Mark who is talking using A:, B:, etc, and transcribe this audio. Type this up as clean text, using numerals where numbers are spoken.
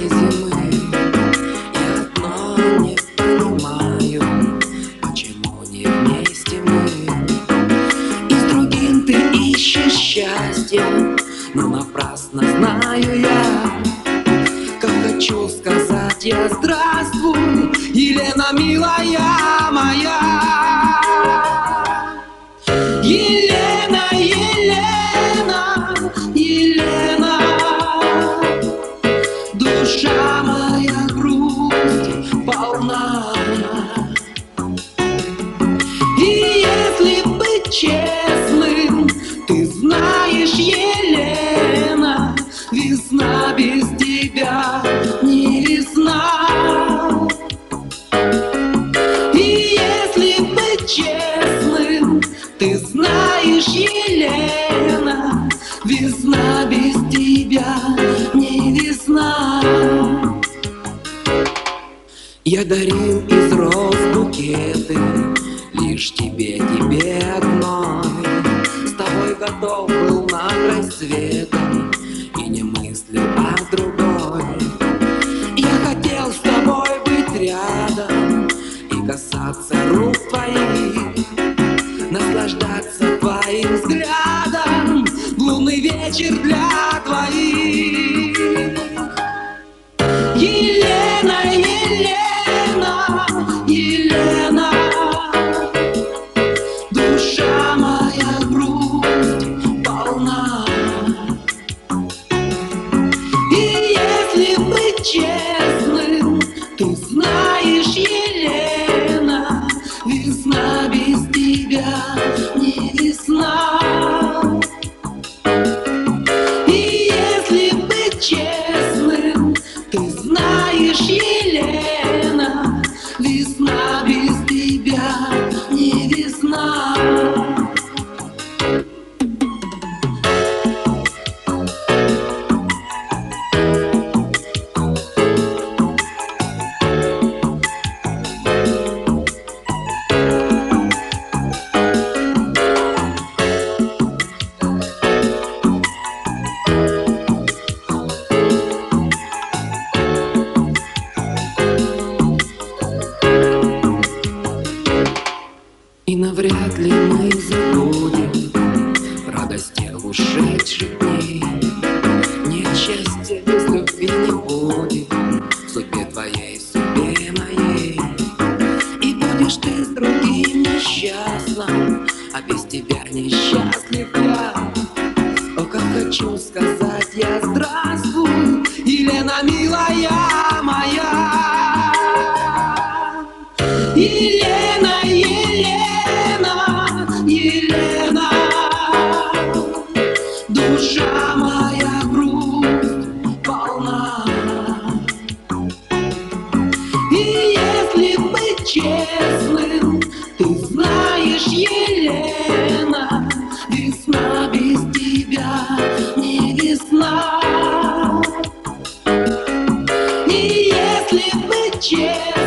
A: зимы. Я одно не понимаю, почему не вместе мы. И с другим ты ищешь счастье, но напрасно знаю я. Как хочу сказать я здравствуй, Елена, милая моя. Елена, Елена, Елена, душа моя грусть полна. И если быть честным, ты знаешь, Елена, весна без тебя не весна. И если быть честным, ты знаешь, Елена, весна без тебя не весна. Я дарил из роз букеты лишь тебе, тебе одной. С тобой готов был на край света и не мыслил о другой. Я хотел с тобой быть рядом и касаться рук твоих, наслаждаться твоим взглядом в лунный вечер для твоих. Елена, Елена, Елена, душа моя грусть полна. И если быть честным, ты знаешь, Елена, весна без тебя не весна. И если быть честным, ты знаешь, Елена, весна без тебя не весна. И навряд ли мы забудем радость тех ушедших дней. Нет счастья без любви не будет в судьбе твоей, в судьбе моей. И будешь ты с другим несчастным, а без тебя несчастлив я. О, как хочу сказать я здравствуй, Елена, милая моя. Елена, Елена, Елена, душа моя грусть полна. И если быть честным, ты знаешь, Елена, весна без тебя не весна. И если быть честным,